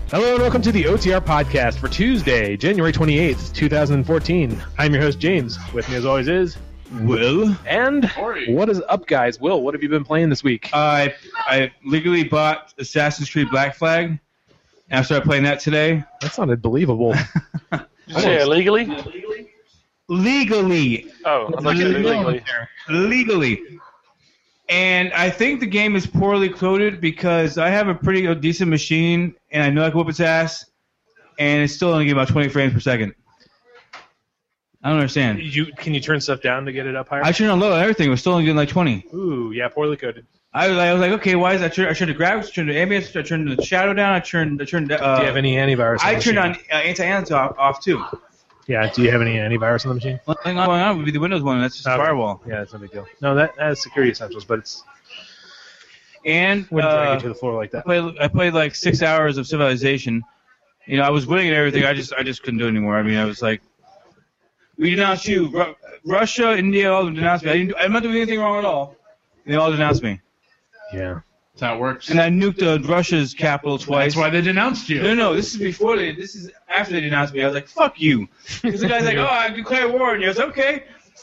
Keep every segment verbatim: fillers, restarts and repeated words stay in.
Hello and welcome to the O T R podcast for Tuesday, January twenty-eighth, twenty fourteen. I'm your host, James. With me as always is Will. And Corey. What is up, guys? Will, what have you been playing this week? Uh, I I legally bought Assassin's Creed Black Flag, and I started playing that today. That sounded believable. Did you say illegally? Legally. Oh, I thought you said illegally. Legally. And I think the game is poorly coded because I have a pretty a decent machine, and I know I can whoop its ass, and it's still only getting about twenty frames per second. I don't understand. You Can you turn stuff down to get it up higher? I turned on low and everything. It was still only getting like twenty. Ooh, yeah, poorly coded. I was, I was like, okay, why is that? I turned, I turned the graphics, I turned the ambience, I turned the shadow down, I turned, I turned. Uh, do you have any antivirus? I on the turned machine? on uh, anti-anti off, off too. Yeah, do you have any antivirus on the machine? One thing going on would be the Windows one. That's just Okay. firewall. Yeah, that's no big deal. No, that has security essentials, but it's And wouldn't drag uh, you to the floor like I that. played, I played like six hours of Civilization. You know, I was winning and everything. I just, I just couldn't do it anymore. I mean, I was like, we denounce you. Ru- Russia, India, all of them denounced me. I didn't, I'm not doing anything wrong at all. And they all denounced me. Yeah. That's how it works. And I nuked uh, Russia's capital twice. That's why they denounced you. No, no, this is before they. This is after they denounced me. I was like, "Fuck you," because the guy's like, "Oh, I declare war," and you was okay.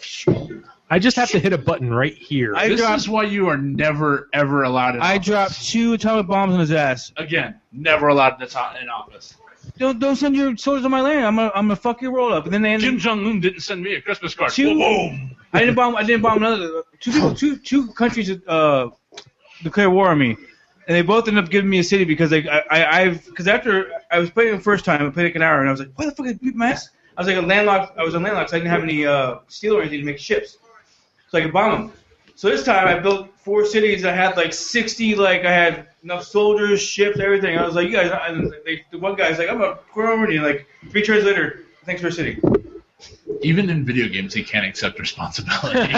I just have to hit a button right here. I This dropped. is why you are never, ever allowed in I office. dropped two atomic bombs on his ass. Again, never allowed in, the in office. Don't don't send your soldiers on my land. I'm gonna I'm gonna fuck your world up. And then they ended. Kim Jong-un didn't send me a Christmas card. Two- Boom! I didn't bomb. I didn't bomb another. Two people. Two two countries uh declare war on me, and they both ended up giving me a city because they I, I I've because after I was playing the first time I played like an hour and I was like, why the fuck did I beat my ass? I was like a landlocked. I was a landlocked, so I didn't have any uh steel or anything to make ships, so I could bomb them. So this time I built four cities. I had like sixty. Like I had enough soldiers, ships, everything. I was like, you guys. And they, the one guy's like, I'm a Romani. Like three turns later, thanks for a city. Even in video games, he can't accept responsibility.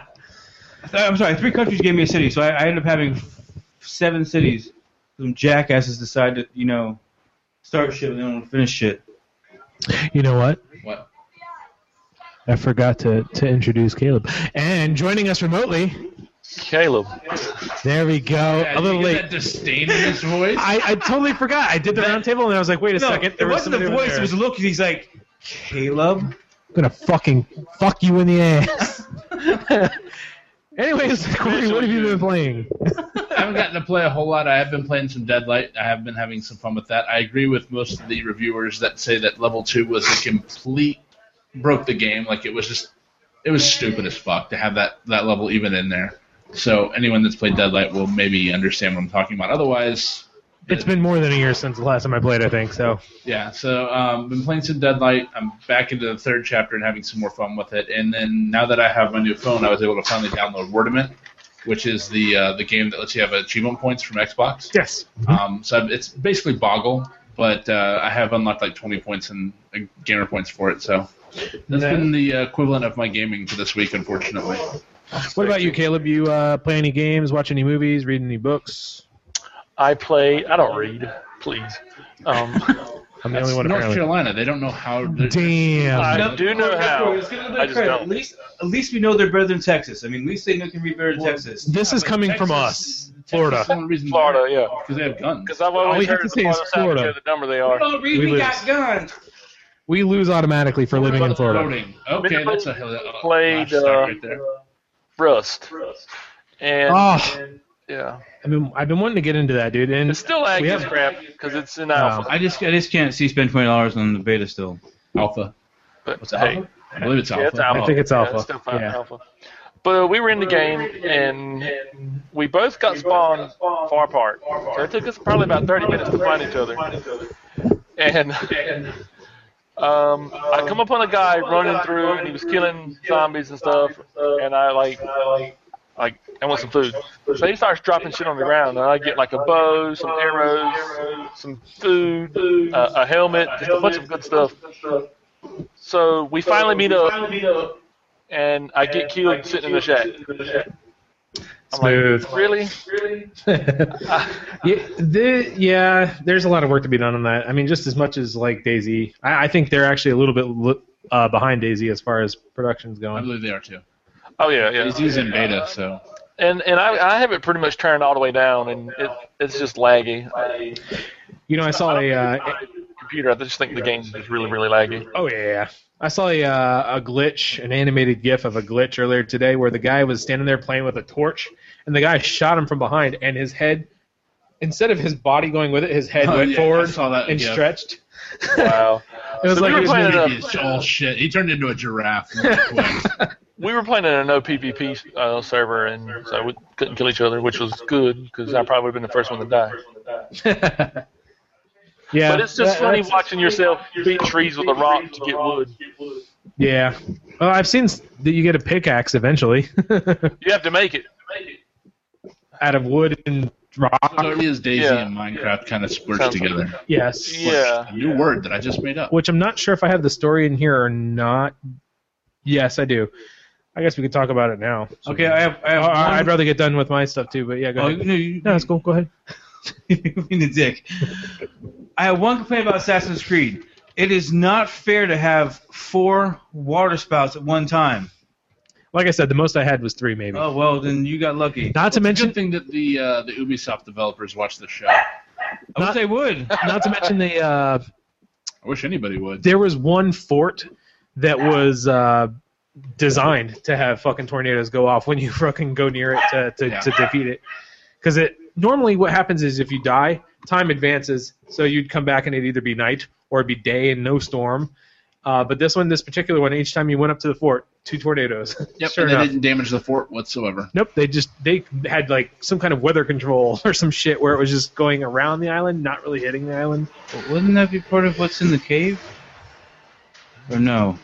I'm sorry, three countries gave me a city, so I, I ended up having seven cities. Some jackasses decided to, you know, start shit and they don't want to finish shit. You know what? What? I forgot to, to introduce Caleb. And joining us remotely, Caleb. there we go. Yeah, a little you get late. that disdain in his voice. I, I totally forgot. I did the round table and I was like, wait a No, second. it There was wasn't the somebody over voice, there. it was the look. He's like, Caleb? I'm gonna fucking fuck you in the ass. Anyways, Corey, what have you been playing? I haven't gotten to play a whole lot. I have been playing some Deadlight. I have been having some fun with that. I agree with most of the reviewers that say that level two was a complete broke the game. Like it was just, it was stupid as fuck to have that, that level even in there. So anyone that's played Deadlight will maybe understand what I'm talking about. Otherwise, It's been more than a year since the last time I played, I think. So yeah. So um, been playing some Deadlight. I'm back into the third chapter and having some more fun with it. And then now that I have my new phone, I was able to finally download Wordament, which is the uh, the game that lets you have achievement points from Xbox. yes, Um, so it's basically Boggle, but uh, I have unlocked like twenty points and uh, gamer points for it. So that's Yeah. been the equivalent of my gaming for this week, unfortunately. what about you, Caleb? You uh, play any games, watch any movies, read any books? I play. I don't read. Please. Um, I'm the That's only one North apparently. Carolina. They don't know how. to- Damn. I do know how. Let's give them I just credit. don't. At least, at least we know they're better than Texas. I mean, at least they know can read better than Texas. This is but coming from Texas- us, Florida. Texas is the only reason Florida, yeah. Because they have guns. Because I've All always you have heard to the say is Florida Florida. Florida. the dumber they We are. don't read, We we, lose. got guns. We lose automatically for living in Florida. Voting. Okay, that's a hell of a Played, start uh, right there. Rust. And, Oh, and, yeah. I've been I've been wanting to get into that, dude. And It's still lag we as have- crap because it's in Oh. alpha. I just, I just can't see spend twenty dollars on the beta still. Alpha. But What's it, hey, Alpha? I believe it's yeah, Alpha. it's alpha. I think it's Yeah, alpha. still fine, Yeah. alpha. But we were in the game, and we both got spawned far apart. So it took us probably about thirty minutes to find each other. And um, I come upon a guy running through, and he was killing zombies and stuff. And I like, like, I want some food. So he starts dropping shit on the ground, and I get like a bow, some arrows, some food, uh, a helmet, just a bunch of good stuff. So we finally meet up, and I get killed sitting in the shack. I'm Smooth. like, really? yeah, the, yeah, there's a lot of work to be done on that. I mean, just as much as like DayZ, I, I think they're actually a little bit li- uh, behind DayZ as far as production's I going. believe they are too. Oh yeah, yeah. He's in beta, so. And and I I have it pretty much turned all the way down, and it it's just laggy. I, You know, I saw a. Uh, computer. I just think the game is really, really laggy. oh yeah, yeah. I saw a uh, a glitch, an animated GIF of a glitch earlier today, where the guy was standing there playing with a torch, and the guy shot him from behind, and his head, instead of his body going with it, his head Oh, went yeah, forward I saw that and GIF. stretched. Wow. It was So we like were he was playing moving- a- It's all shit. He turned into a giraffe really quick. We were playing in a no PvP uh, server, and so we couldn't kill each other, which was good because I probably would have been the first one to die. yeah, But it's just that- funny that's- watching yourself beat trees with a rock to get wood. Yeah. Well, I've seen s- that you get a pickaxe eventually You have to make it. out of wood and rock. So it is Daisy Yeah. and Minecraft kind of squished Sounds together. Yes. Yeah. A new word that I just made up. Which I'm not sure if I have the story in here or not. Yes, I do. I guess we could talk about it now. Okay, I have. I have Oh, one, I'd rather get done with my stuff too, but yeah, go Oh, ahead. no, you, No, it's cool. Go ahead. you mean the dick. I have one complaint about Assassin's Creed. It is not fair to have four water spouts at one time. Like I said, the most I had was three, maybe. Oh well, then you got lucky. Not to It's a mention, good thing that the uh, the Ubisoft developers watch the show. I not- wish they would. not to mention the uh, I wish anybody would. there was one fort that was uh, designed to have fucking tornadoes go off when you fucking go near it to, to, Yeah. to defeat it. Because it normally what happens is if you die, time advances, so you'd come back and it'd either be night or it'd be day and no storm. Uh, but this one, this particular one, each time you went up to the fort, two tornadoes. Yep, Sure and they enough. didn't damage the fort whatsoever. Nope, they just they had like some kind of weather control or some shit where it was just going around the island, not really hitting the island. But wouldn't that be part of what's in the cave? Or no?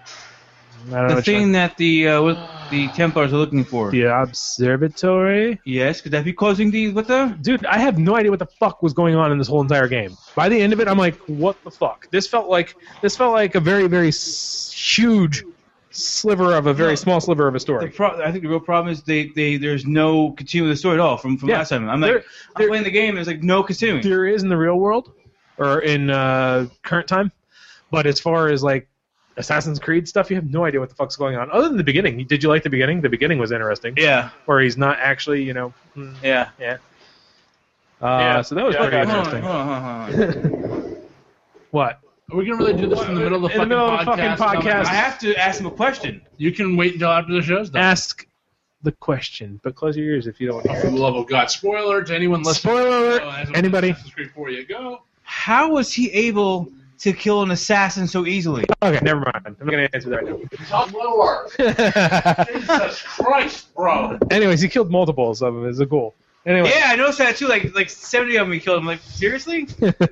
I don't know The which thing one. that the uh, what the Templars are looking for. The observatory. Yes, could that be causing the what the? Dude, I have no idea what the fuck was going on in this whole entire game. By the end of it, I'm like, what the fuck? This felt like this felt like a very, very s- huge sliver of a very No. small sliver of a The story. pro- I think the real problem is they, they there's no continuing the story at all from, from Yeah. last time. I'm like, There- I'm there- playing the game and there's like no continuing. There is in the real world, or in uh, current time, but as far as like Assassin's Creed stuff, you have no idea what the fuck's going on. Other than the beginning, did you like the beginning? The beginning was interesting. Yeah, Where he's not actually, you know. hmm, yeah. Yeah. Uh, Yeah. So that was Yeah, pretty I Hold on, interesting. hold on, hold on, hold on. What? Are we gonna really do this in the middle of the In the fucking middle of the podcast? fucking podcast. I have to ask him a question. You can wait until after the show's done. Ask the question, but close your ears if you don't want to For hear the it. love of God. Spoiler to anyone listening. Spoiler alert. Oh, that's what Anybody? Assassin's Creed four you go. How was he able to kill an assassin so easily? Okay, never mind. I'm not going to answer that right Talk lower. now. Jesus Christ, bro. Anyways, he killed multiples of them. It's a goal. Anyway. Yeah, I noticed that too. Like like seventy of them he killed. I'm like, seriously?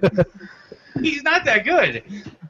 He's not that good.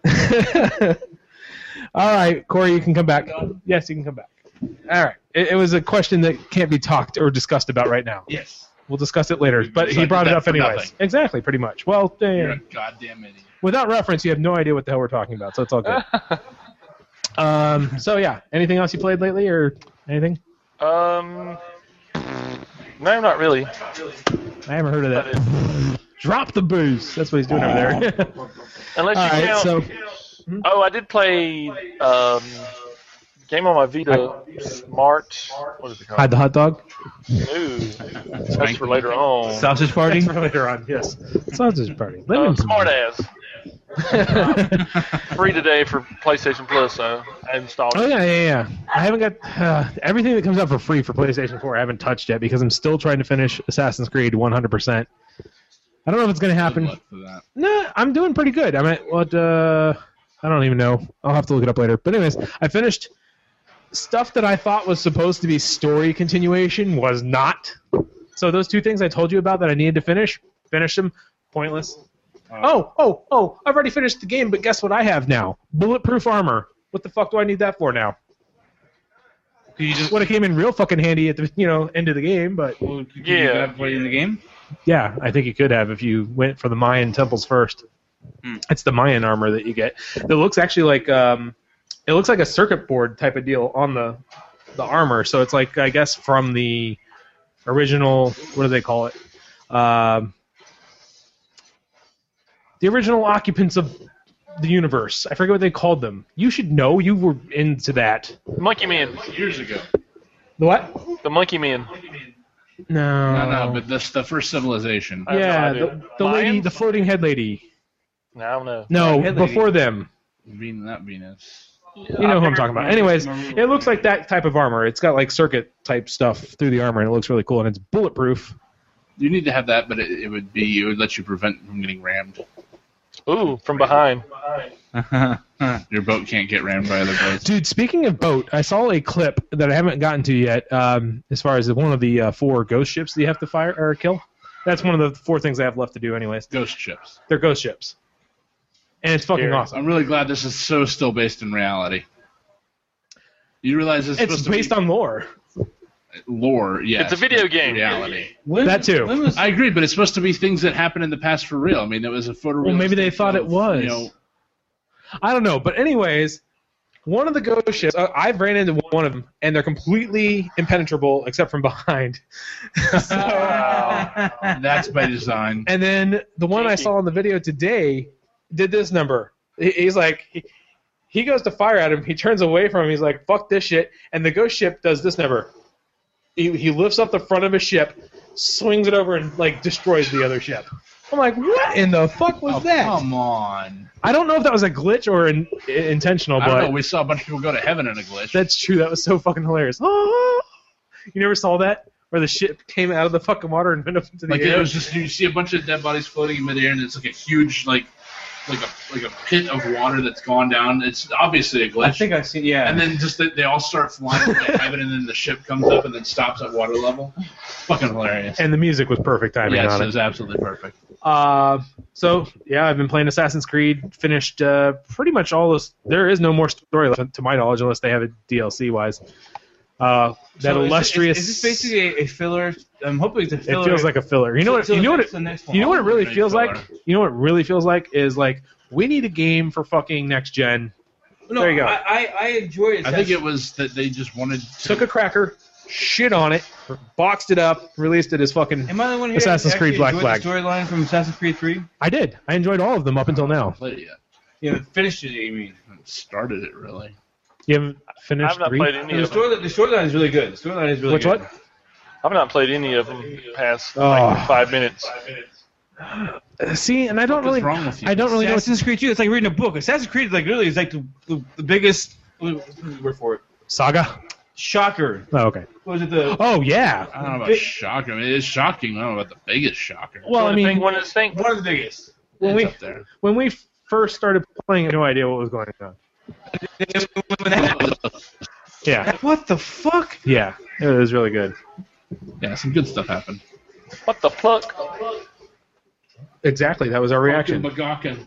All right, Corey, you can come back. Yes, you can come back. All right. It, it was a question that can't be talked or discussed about right now. Yes. We'll discuss it later, We but he decided brought it that up for anyways. nothing. Exactly, pretty much. Well, uh, You're a goddamn idiot. without reference, you have no idea what the hell we're talking about, so it's all good. um, so yeah, anything else you played lately or anything? Um, no, not really. I haven't heard of that. Drop the booze. That's what he's doing over there. Unless you all right, count. so Oh, I did play um, game on my Vita Smart. What is it called? hide the hot dog. Ooh, that's for later on. Sausage party? That's for later on. Yes, sausage party. Let Uh, him- smart ass. Free today for PlayStation Plus, so I installed Oh it. yeah, yeah, yeah. I haven't got uh, everything that comes out for free for PlayStation four. I haven't touched yet because I'm still trying to finish Assassin's Creed one hundred percent. I don't know if it's gonna Good happen. luck for that. Nah, I'm doing pretty good. I'm at what? Uh, I don't even know. I'll have to look it up later. But anyways, I finished stuff that I thought was supposed to be story continuation was not. So those two things I told you about that I needed to finish, finished them. Pointless. Oh, oh, oh! I've already finished the game, but guess what I have now? Bulletproof armor. What the fuck do I need that for now? You just Would have came in real fucking handy at the you know end of the game, but well, could Yeah. you get that for you in the game? yeah, I think you could have if you went for the Mayan temples first. Hmm. It's the Mayan armor that you get. It looks actually like um, it looks like a circuit board type of deal on the the armor. So it's like I guess from the original. What do they call it? Um, the original occupants of the universe. I forget what they called them. You should know. You were into that. Monkey Man. Years ago. The what? The Monkey Man. No. No, no, but this the first civilization. I have no Yeah, idea. the, the lady, Mayans? the floating head lady. No, I don't know. No, head lady. before them. Venus, not Venus. You know who I'm talking about. Anyways, it looks like that type of armor. It's got like circuit type stuff through the armor, and it looks really cool, and it's bulletproof. You need to have that, but it, it would be it would let you prevent from getting rammed. Ooh, from behind. Your boat can't get rammed by other boats. Dude, speaking of boat, I saw a clip that I haven't gotten to yet. Um, as far as one of the uh, four ghost ships that you have to fire or kill, that's one of the four things I have left to do. Anyways, Ghost ships. they're ghost ships, and it's fucking Scary. awesome. I'm really glad this is so still based in reality. You realize it's, It's supposed based to be on lore. lore, yes. It's a video but game. Reality. When- That too. when was- I agree, but it's supposed to be things that happened in the past for real. I mean, it was a photorealistic. Well, maybe they thought it of, was. You know, I don't know, but anyways, one of the ghost ships, uh, I've ran into one of them, and they're completely impenetrable except from behind. So- Wow. that's by design. and then the one I Kinky. saw in the video today did this number. He- He's like, he, he goes to fire at him, he turns away from him, he's like, fuck this shit, and the ghost ship does this number. He, he lifts up the front of his ship, swings it over, and like destroys the other ship. I'm like, what in the fuck was Oh, that? come on. I don't know if that was a glitch or in, intentional, I don't but know. We saw a bunch of people go to heaven in a glitch. that's true. That was so fucking hilarious. Oh, you never saw that? Where the ship came out of the fucking water and went up into the Like air? it was just you see a bunch of dead bodies floating in midair, and it's like a huge like like a like a pit of water that's gone down. It's obviously a glitch. I think I've seen. Yeah. and then just they, they all start flying to heaven, and then the ship comes up and then stops at water level. Fucking hilarious. And the music was perfect timing Yes, on it it. was absolutely perfect. Uh, so yeah, I've been playing Assassin's Creed. Finished uh, pretty much all this. There is no more story left, to my knowledge, unless they have it D L C wise. Uh, that So is- illustrious. Is, is this basically a, a filler? I'm hoping it's a It filler. feels like a filler. You know what? So You know what? It, the next one. you know what it really Great feels filler. like. You know what it really feels like is like we need a game for fucking next gen. No, there you go. I, I, I enjoy it. I think it was that they just wanted to, Took a cracker, shit on it, boxed it up, released it as fucking. Am I the one here Assassin's that Creed actually Black enjoyed the storyline from Assassin's Creed three? I did. I enjoyed all of them up until now. play it yet. Yeah, finished it. You mean? I haven't started it really. You haven't I've finished not three. played any The of them. storyline, the storyline is really good. The storyline is really Which good. what? I've not played any of them past Oh. like five minutes. Uh, See, and I don't What's really. wrong with you? I don't really know. What Assassin's Creed two. It's like reading a book. Assassin's Creed is like literally is like the, the, the biggest. What's the word for it? Saga. Shocker. Oh, okay. What was it? The Oh yeah. I don't know about Big- shocking. I mean, it is shocking. I don't know about the biggest shocker. Well, I mean, one of the things. one of the biggest. when it's we up there. when we first started playing, I had no idea what was going on. Yeah, What the fuck? yeah, it was really good. Yeah, some good stuff happened. What the fuck? Exactly, that was our reaction. McGawkin.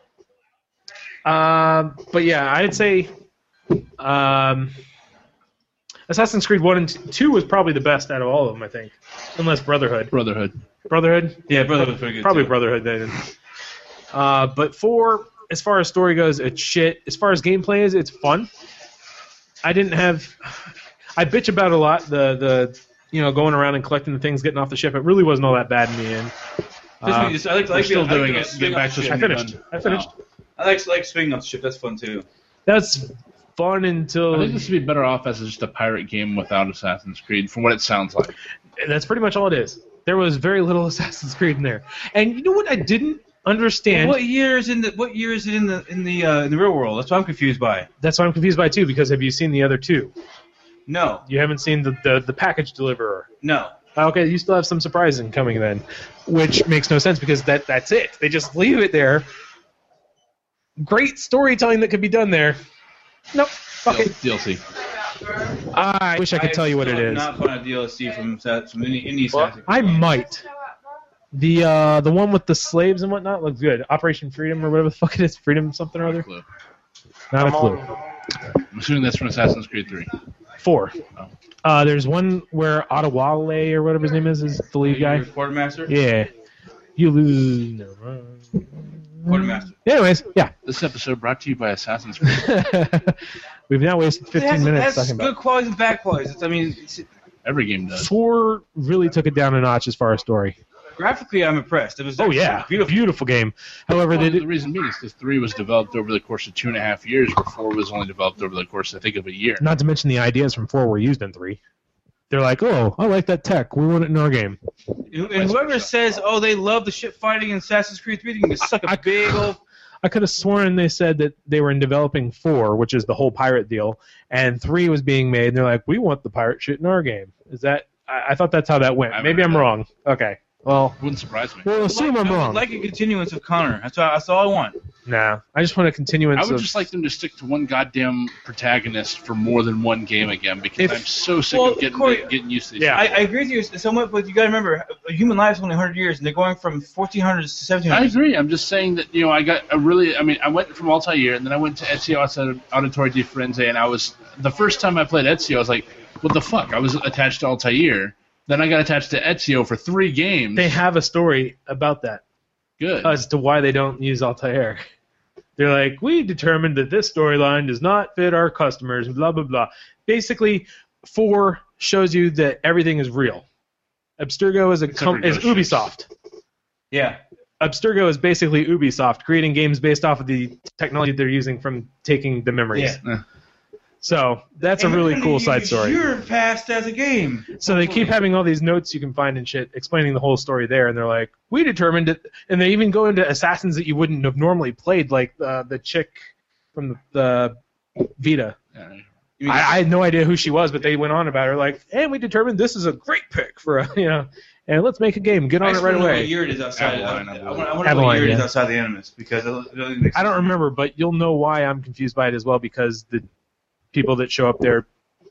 Um, but yeah, I'd say um, Assassin's Creed one and two was probably the best out of all of them. I think, unless Brotherhood. Brotherhood. Brotherhood. Yeah, brother was pretty good. Probably too. Brotherhood then. Uh, but four, as far as story goes, it's shit. As far as gameplay is, it's fun. I didn't have. I bitch about it a lot. The the you know going around and collecting the things, getting off the ship. It really wasn't all that bad in the end. This Uh, one, just, I like, I We're like still I like doing the it. swing Get back off to the I ship. finished. I finished. I like like swinging off the ship. That's fun too. That's fun I until think this would be better off as just a pirate game without Assassin's Creed, from what it sounds like. that's pretty much all it is. There was very little Assassin's Creed in there. And you know what I didn't understand? What year is in the What year is it in the in the uh, in the real world? That's what I'm confused by. That's what I'm confused by too. Because have you seen the other two? No, You haven't seen the the, the package deliverer. no. Okay, you still have some surprising coming then, which makes no sense because that that's it. They just leave it there. Great storytelling that could be done there. Nope. Fuck it. D L C. I wish I could tell you what it is. Not fun a D L C from Sa- from any indie Well, Assassin's I Creed. might. The uh the one with the slaves and whatnot looks good. Operation Freedom or whatever the fuck it is. Freedom something or other. Clue. Not a Come clue. on. I'm assuming that's from Assassin's Creed three. Four. Oh. Uh, there's one where Adewale or whatever his name is is the lead guy. Your Quartermaster. Yeah. You lose. Never mind. Quartermaster. Anyways, yeah. This episode brought to you by Assassin's Creed. We've now wasted It fifteen has, minutes it has talking good about. qualities and bad qualities. It's, I mean, it's, Every game does. Four really took it down a notch as far as story. graphically, I'm impressed. It was Oh actually yeah, beautiful. beautiful game. However, Well, they the did, reason being is because three was developed over the course of two and a half years, where four was only developed over the course, I think, of a year. not to mention the ideas from four were used in three. they're like, oh, I like that tech. We want it in our game. And whoever says, oh, they love the shit fighting in Assassin's Creed three, they can suck a I- big old... I could have sworn they said that they were in developing four, which is the whole pirate deal, and three was being made, and they're like, we want the pirate shit in our game. Is that? I, I thought that's how that went. I haven't Maybe heard I'm that. wrong. Okay. Well, Wouldn't surprise me. we'll assume I'm I would wrong. like a continuance of Connor. That's all, that's all I want. Nah, I just want a continuance I would of... just like them to stick to one goddamn protagonist for more than one game again because If- I'm so sick Well, of getting Corey- getting used to these. Yeah. I, I agree with you somewhat, but you got to remember, a human life's only one hundred years, and they're going from fourteen hundreds to seventeen I hundreds. agree. I'm just saying that you know I got a really. I mean, I went from Altair and then I went to Ezio Auditore di Firenze, and I was the first time I played Ezio, I was like, what the fuck? I was attached to Altair. Then I got attached to Ezio for three games. They have a story about that Good. as to why they don't use Altair. They're like, we determined that this storyline does not fit our customers, blah, blah, blah. Basically, four shows you that everything is real. Abstergo is a Except com- for is Ghost ships. Ubisoft. Yeah. Abstergo is basically Ubisoft, creating games based off of the technology they're using from taking the memories. Yeah. So that's a And really we're cool gonna side use story. your past as a game. So they keep having all these notes you can find and shit explaining the whole story there, and they're like, we determined it, and they even go into assassins that you wouldn't have normally played, like uh, the chick from the, the Vita. Yeah. You mean- I, I had no idea who she was, but they went on about her like, and we determined this is a great pick for a, you know, and let's make a game, get I on it just right wanna know what away. year it is outside. Avalon, I, I I, believe. want, I want to know what Avalon, year it is yeah. outside the Animus because it really makes I don't sense. remember, but you'll know why I'm confused by it as well, because the people that show up there,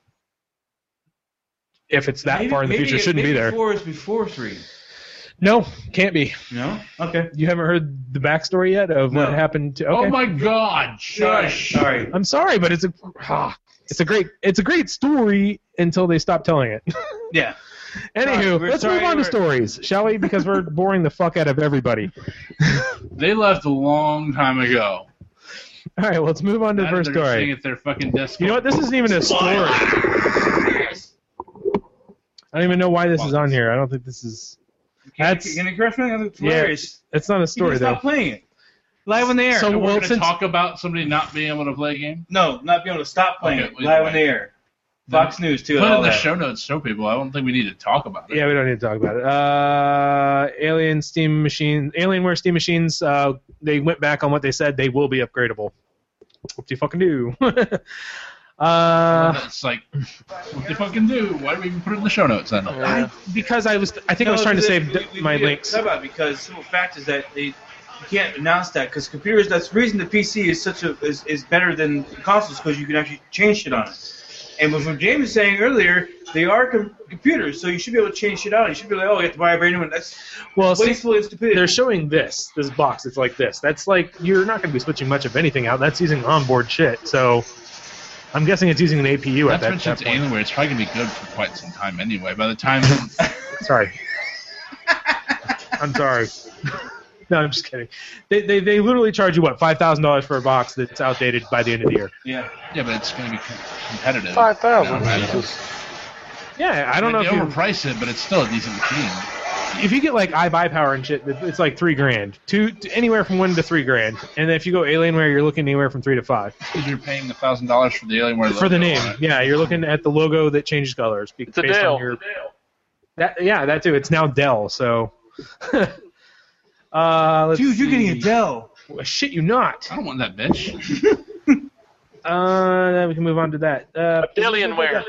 if it's that Maybe- far in the maybe- future, shouldn't be maybe there. Four is before three. No, can't be. No. Okay. You haven't heard the backstory yet of what No. happened to. Okay. Oh my God! Shush. Sorry. I'm sorry, but it's a ah, it's a great it's a great story until they stop telling it. Yeah. Anywho, Sorry, we're let's sorry move on to we're- stories, shall we? Because we're boring the fuck out of everybody. They left a long time ago. All right, let's move on to the Now first they're sitting story. at their fucking desk. You know what? This isn't even a story. I don't even know why this is on here. I don't think this is. That's Can you correct me? It's yeah. hilarious. It's not a You story gotta though. stop playing it. Live on the air. So- So we're well, going to since- talk about somebody not being able to play a game? no, not being able to stop playing Okay, it. wait, Live wait. on the air. Fox News too. Put it all in the that. show notes, show people. I don't think we need to talk about it. Yeah, we don't need to talk about it. Uh, Alien Steam Machine, Alienware Steam Machines. Uh, they went back on what they said. They will be upgradable. What do you fucking do? uh, It's like, what they fucking do? Why do we even put it in the show notes then? I, because I was, I think I was No, trying to because save we- th- we- my we links. talk about it because simple fact is that they you can't announce that because computers. That's the reason the P C is such a is, is better than consoles because you can actually change shit on it. And what James was saying earlier, they are com- computers, so you should be able to change shit out. You should be like, oh, you have to buy a brand new one. That's Well, see, wasteful and stupidity. they're showing this, this box. It's like this. That's like you're not going to be switching much of anything out. That's using onboard shit. So I'm guessing it's using an A P U Not at to that, mention that it's point. Alienware. It's probably going to be good for quite some time anyway. By the time... Sorry. I'm sorry. No, I'm just kidding. They, they, they literally charge you, what, five thousand dollars for a box that's outdated by the end of the year. yeah. yeah, but it's going to be com- competitive. Five thousand. No, man. Yeah, I don't know They if you, overprice it, but it's still a decent machine. if you get like iBuy Power and shit, it's like three grand. Two, anywhere from one to three grand. And then if you go Alienware, you're looking anywhere from three to five. Because you're paying a thousand dollars for the Alienware logo For the name. on it. Yeah, you're looking at the logo that changes colors. be- It's a based Dell. on your- That, yeah, that too. It's now Dell, so. uh, let's Dude, you're getting a see. Dell. Well, shit, you not. I don't want that bitch. Uh, then we can move on to that. Uh, Alienware.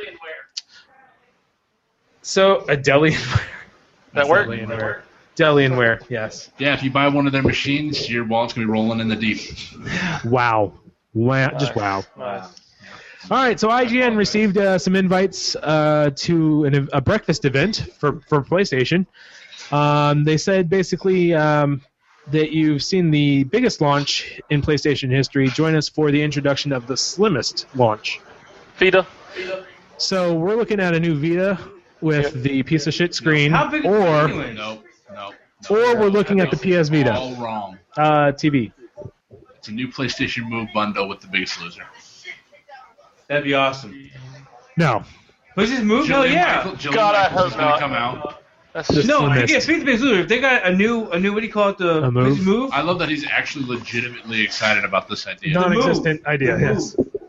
So, a Delianware. That work? Delianware. Delianware, yes. Yeah, if you buy one of their machines, your wallet's going to be rolling in the deep. Wow. Wow. Just wow. Nice. All right, so I G N received uh, some invites uh, to an, a breakfast event for, for PlayStation. Um, they said basically um, that you've seen the biggest launch in PlayStation history. Join us for the introduction of the slimmest launch. Vita. So we're looking at a new Vita with Yeah. the piece of shit screen, How big is it or anyway? Nope, nope. or we're looking at the P S Vita All wrong. uh, T V. It's a new PlayStation Move bundle with the Biggest Loser. That'd be awesome. No, Was this move? Hell Jillian yeah. Michael- Jillian God, I Michaels hope is gonna not. come out. That's Just- No, Slimmest. yeah, speak to Big Loser. If they got a new, a new, what do you call it? The A move? move? I love that he's actually legitimately excited about this idea. No. non-existent idea. The Yes.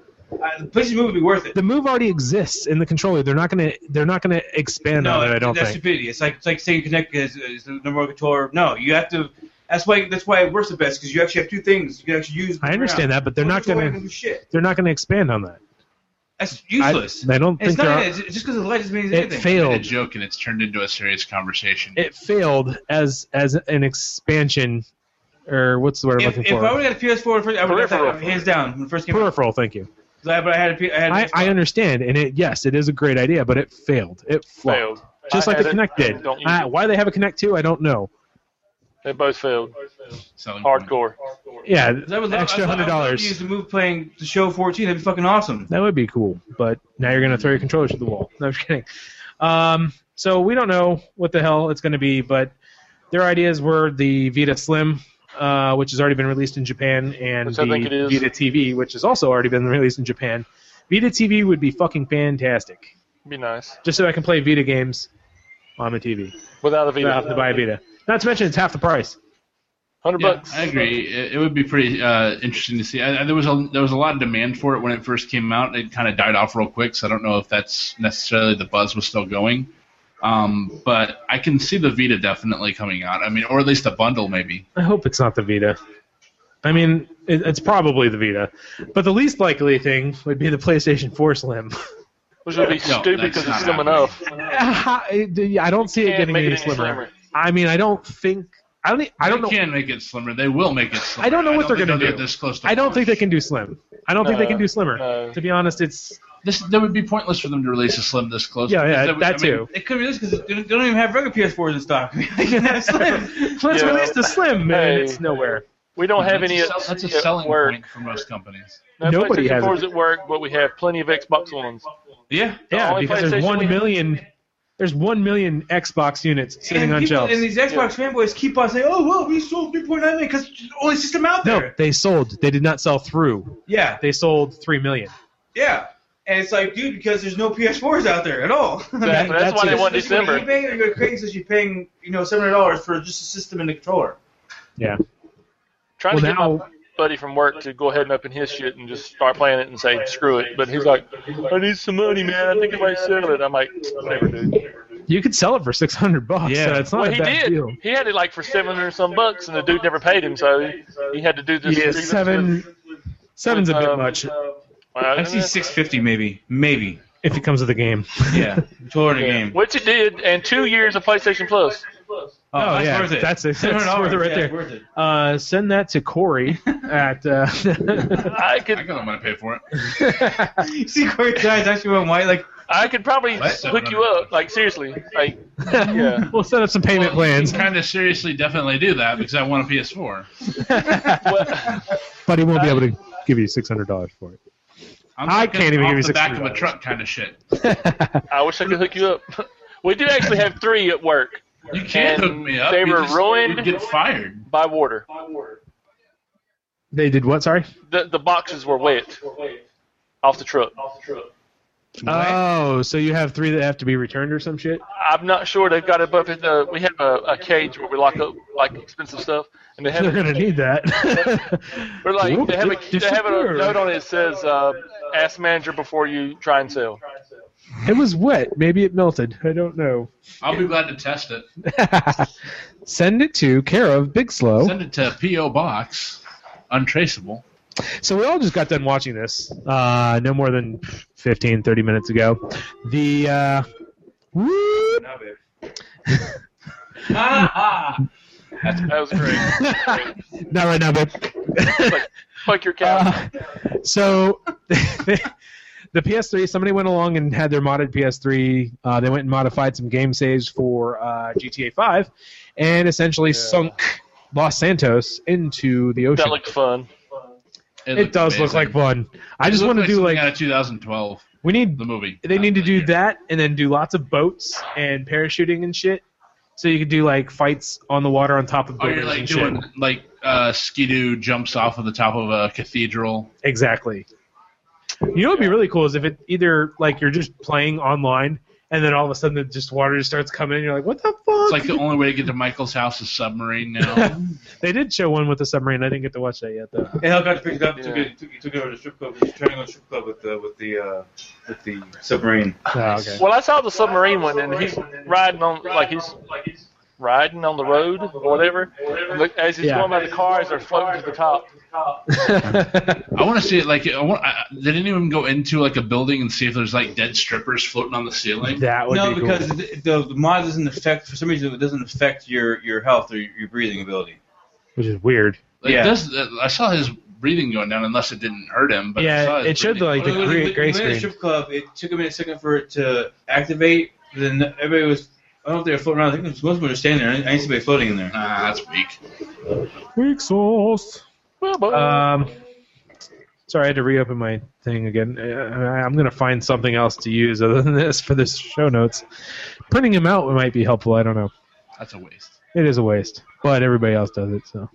Uh, the PlayStation Move would be worth it. The Move already exists in the controller. They're not gonna they're not gonna expand no, on it. I don't that's think. stupidity. It's like it's like saying Connect is, is the number one controller. No, you have to. That's why that's why it works the best because you actually have two things you can actually use. I understand that, but they're not going gonna do shit. they're not gonna expand on that. That's useless. I, I don't it's think not. they're- It's just because the light doesn't mean It anything. I failed. made a joke and it's turned into a serious conversation. It failed as as an expansion, or what's the word I'm If, looking if for? I would have got a P S four, first, I would have got that Peripheral. hands down when it first came out. Peripheral, thank you. 'Cause I, but I had a P- I had a I, P S four. I understand, and it yes, it is a great idea, but it failed. It flopped. Failed. Just I like had the it. Kinect did. Don't use Uh, it. why they have a Kinect two, I don't know. They both failed. Selling point. Hardcore. Yeah, 'Cause I would love, extra I would- hundred I would love to dollars. use the move playing the show fourteen. That'd be fucking awesome. That would be cool, but now you're gonna throw your controllers to the wall. No, I'm just kidding. Um, so we don't know what the hell it's gonna be, but their ideas were the Vita Slim, uh, which has already been released in Japan, and Which I think it the is. Vita T V, which has also already been released in Japan. Vita T V would be fucking fantastic, Be nice. just so I can play Vita games on the T V. Without a I don't have to Vita. buy a Vita. Not to mention it's half the price. Hundred Yeah, bucks. I agree. It, it would be pretty uh, interesting to see. I, I- there was a there was a lot of demand for it when it first came out. It kind of died off real quick, so I don't know if that's necessarily the buzz was still going. Um, but I can see the Vita definitely coming out. I mean, or at least a bundle maybe. I hope it's not the Vita. I mean, it, it's probably the Vita, but the least likely thing would be the PlayStation four Slim. Which would be No, stupid that's because not it's slim happening. enough. I don't see it Can't getting make any it any slimmer. slimmer. I mean, I don't think. I don't. e- I don't know. They can make it slimmer. They will make it slimmer. I don't know what they're think gonna they'll do. get This close to I don't think they launch. can do slim. I don't think they No, can do slimmer. no. To be honest, it's This that would be pointless for them to release a slim this close. yeah, yeah, Because that I mean, too. They couldn't release because they don't they don't even have regular P S fours in stock. They can have Slim. Let's Yeah. release the slim, man. Hey. It's nowhere. We don't have that's any a, at, sell- that's a at selling work. point for most companies. No, Nobody PlayStation has fours it. at work, but we have plenty of Xbox Ones. Yeah. Yeah, only because there's PlayStation one we- million. There's one million Xbox units sitting and on people, shelves. And these Xbox fanboys keep on saying, "Oh, well, we sold three point nine million because it's the only system out No, there." they sold. They did not sell through. Yeah, They sold three million. yeah. And it's like, dude, because there's no P S fours out there at all. That- that's, that's why they it. want Just go to December. eBay or you go to Craigslist, says you're paying, you know, seven hundred dollars for just a system and a controller. Yeah. Trying Well, to get now- my buddy from work to go ahead and open his shit and just start playing it and say screw it. But he's like, I need some money, man. I think I might sell it. I'm like, never do. You could sell it for six hundred bucks. Yeah. So it's not Well, a he bad did. deal. He had it like for seven hundred some bucks, and the dude never paid him, so he, he had to do this. Yeah, grievance seven. with- Seven's a with, bit um, much well, I've seen six fifty maybe, maybe. if it comes with the game. Yeah, controller in a Yeah. game. Which it did, and two years of PlayStation Plus. Oh, Oh, that's yeah, worth it. that's it. seven hundred That's dollars, worth it right yeah, there. it's worth it. Uh, send that to Corey at. Uh, I I could think I'm going to pay for it. You see Corey's eyes actually went white, like, I could probably What? hook you up, like seriously, like yeah. We'll set up some payment plans, Kind of seriously, definitely do that because I want a P S four. Well, but he won't be able to give you six hundred dollars for it. I'm I thinking can't even off give you the back of six hundred a truck kind of shit. I wish I could hook you up. We do actually have three at work You can't And hook me up. they You were just- ruined. you'd get fired. by water. They did what? Sorry. The the boxes were wet off the truck. Oh, so you have three that have to be returned or some shit? I'm not sure they've got it up in the. We have a, a cage where we lock up like expensive stuff, and they have They're it. gonna need that. We're like Whoop, they have a dis- they have a disappear. note on it that says uh, "Ask manager before you try and sell." It was wet. Maybe it melted. I don't know. I'll be glad to test it. Send it to care of Big Slow. Send it to P O Box, untraceable. So we all just got done watching this, uh, no more than fifteen, thirty minutes ago. The, uh, whoop, no, babe. Ah, ah. That was great. not right now, babe. Fuck, fuck your cat. Uh, so the P S three, somebody went along and had their modded P S three. Uh, they went and modified some game saves for uh, G T A five and essentially Yeah. sunk Los Santos into the ocean. That looked fun. It looked does look like amazing. fun. I It just looked want to like do something like out of two thousand twelve, we need the movie. they not need to the do year. that and then do lots of boats and parachuting and shit. So you could do like fights on the water on top of Oh, buildings you're like and doing shit. like uh, Skidoo jumps off of the top of a cathedral. Exactly. You know what would be really cool is if it either like you're just playing online and then all of a sudden, it just water just starts coming in. You're like, what the fuck? It's like the only way to get to Michael's house is submarine now. They did show one with the submarine. I didn't get to watch that yet, though. And helicopter picked it up, Yeah. took it, took, it- took it over to the strip club. He's trying to go to the strip club with the with the uh, with the submarine. Oh, okay. Well, I saw the submarine one, and he's riding on like he's riding on the road or whatever. And look, as he's Yeah. going by the cars, they're floating to the top. I want to see it. Like, I want. I, they didn't even go into like a building and see if there's like dead strippers floating on the ceiling. That would No, be because cool. the, the, the mod doesn't affect, for some reason, it doesn't affect your, your health or your, your breathing ability. Which is weird. Like, Yeah. this, I saw his breathing going down, unless it didn't hurt him. But I Yeah, saw his it showed the, breathing like, the going When down. we- gray- when we gray went to the screen. strip club, it took a minute second for it to activate. Then everybody was, I don't know if they were floating around. I think most of them were standing there. I didn't see anybody floating in there. Nah, that's weak. Weak sauce. Well, but, Um, sorry, I had to reopen my thing again. Uh, I'm going to find something else to use other than this for this show notes. Printing them out might be helpful. I don't know. That's a waste. It is a waste, but everybody else does it, so.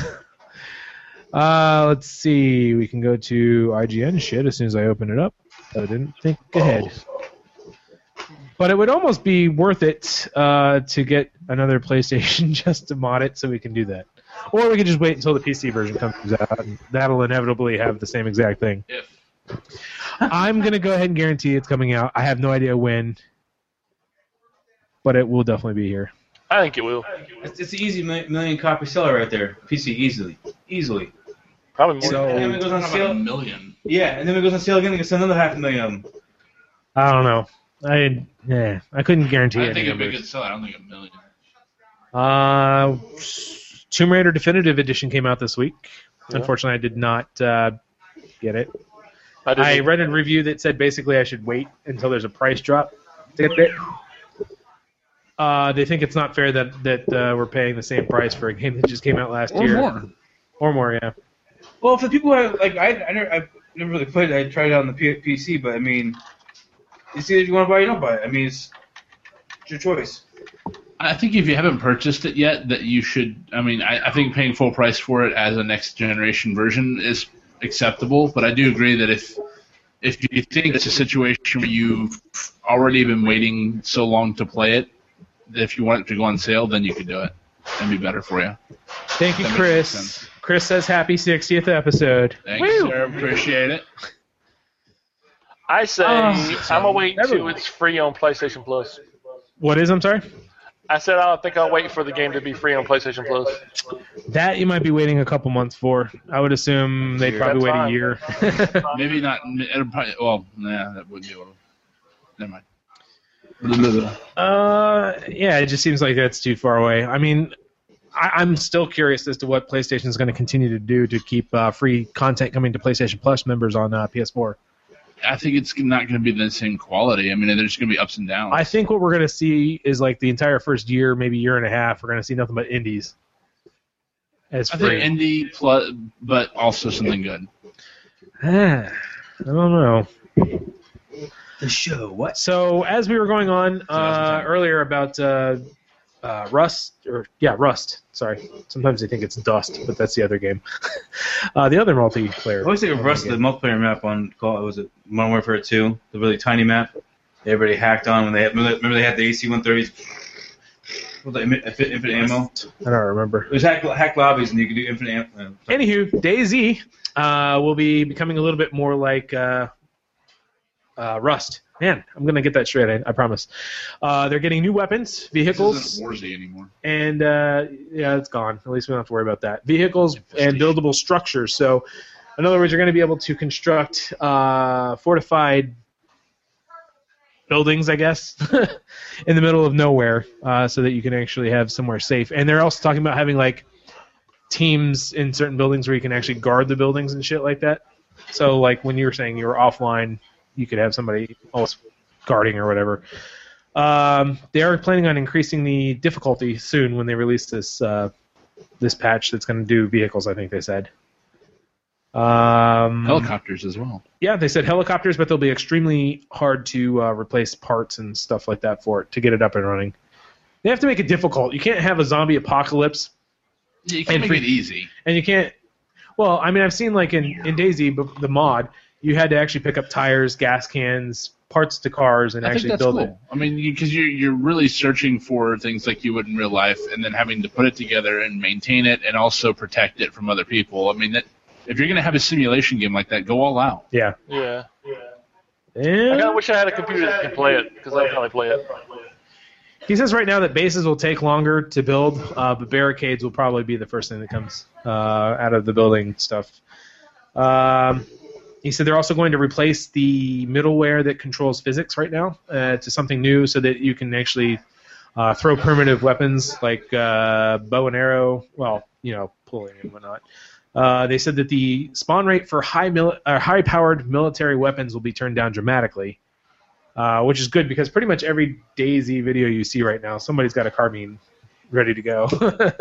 uh, let's see. We can go to I G N shit as soon as I open it up. I didn't think ahead. But it would almost be worth it uh, to get another PlayStation just to mod it so we can do that. Or we could just wait until the P C version comes out, and that'll inevitably have the same exact thing. If I'm going to go ahead and guarantee it's coming out. I have no idea when, but it will definitely be here. I think it will. It's, it's an easy mi- million copy seller right there. P C easily, easily. Probably more. So- And then when it goes on talking about a sale, million. yeah, and then when it goes on sale again, they can sell another half a million of them. I don't know. I yeah, I couldn't guarantee I any think it'd be a numbers. good sell. I don't think a million. Uh, Tomb Raider Definitive Edition came out this week. Yeah. Unfortunately, I did not uh, get it. I, didn't- I read a review that said basically I should wait until there's a price drop to get it. Uh, they think it's not fair that that uh, we're paying the same price for a game that just came out last Or year. more. Or more, yeah. Well, for people who are, like I, I never, I never really played it. I tried it out on the P- PC, but I mean, you see if you want to buy it, you don't buy it. I mean, it's, it's your choice. I think if you haven't purchased it yet, that you should. I mean, I, I think paying full price for it as a next generation version is acceptable. But I do agree that if if you think it's a situation where you've already been waiting so long to play it, that if you want it to go on sale, then you could do it. That'd be better for you. Thank you, That makes Chris. sense. Chris says happy sixtieth episode. Thanks, Woo! sir. Appreciate it. I say Oh, I'm gonna wait until everyone. it's free on PlayStation Plus. What is? I'm sorry. I said I don't think I'll wait for the game to be free on PlayStation Plus. That you might be waiting a couple months for. I would assume they'd probably wait a That's year. Maybe not. It'll probably. Well, nah, that wouldn't be able to. Never mind. Blah, blah, blah. Uh, yeah, it just seems like that's too far away. I mean, I, I'm still curious as to what PlayStation is going to continue to do to keep uh, free content coming to PlayStation Plus members on uh, P S four. I think it's not going to be the same quality. I mean, there's going to be ups and downs. I think what we're going to see is like the entire first year, maybe year and a half, we're going to see nothing but indies as I think free. indie plus, but also something good. I don't know. The show, what? So as we were going on uh, ten. earlier about uh, uh, Rust, or yeah, Rust. Sorry, sometimes they think it's Dust, but that's the other game. uh, the other multiplayer. I always think of Rust, the multiplayer map on Call. Was it Modern Warfare two? The really tiny map. Everybody hacked on when they had, remember, remember they had the A C one thirties. With the infinite, infinite ammo. I don't remember. It was hack, hack lobbies, and you could do infinite ammo. Uh, Anywho, DayZ uh, will be becoming a little bit more like uh, uh, Rust. Man, I'm gonna get that straight. I, I promise. Uh, they're getting new weapons, This vehicles, isn't Warzy anymore. and uh, yeah, it's gone. At least we don't have to worry about that. Vehicles and Infestation. buildable structures. So, in other words, you're going to be able to construct uh, fortified buildings, I guess, in the middle of nowhere, uh, so that you can actually have somewhere safe. And they're also talking about having like teams in certain buildings where you can actually guard the buildings and shit like that. So, like when you were saying you were offline, you could have somebody else guarding or whatever. Um, they are planning on increasing the difficulty soon when they release this uh, this patch that's going to do vehicles, I think they said. Um, Helicopters as well. yeah, they said helicopters, but they'll be extremely hard to uh, replace parts and stuff like that for it to get it up and running. They have to make it difficult. You can't have a zombie apocalypse, Yeah, you can And make free- it easy. and you can't. Well, I mean, I've seen like in in DayZ, b- the mod, you had to actually pick up tires, gas cans, parts to cars, and I think actually that's build cool. it. I mean, because you, you're really searching for things like you would in real life, and then having to put it together and maintain it, and also protect it from other people. I mean, that, if you're going to have a simulation game like that, go all out. Yeah. Yeah. I And kind of wish I had a computer that could play it, because I'd probably play it. he says right now that bases will take longer to build, uh, but barricades will probably be the first thing that comes uh, out of the building stuff. Um, he said they're also going to replace the middleware that controls physics right now uh, to something new so that you can actually uh, throw primitive weapons like uh, bow and arrow, well, you know, pulling and whatnot. Uh, they said that the spawn rate for high mili- uh, high-powered military weapons will be turned down dramatically, uh, which is good because pretty much every DayZ video you see right now, somebody's got a carbine ready to go.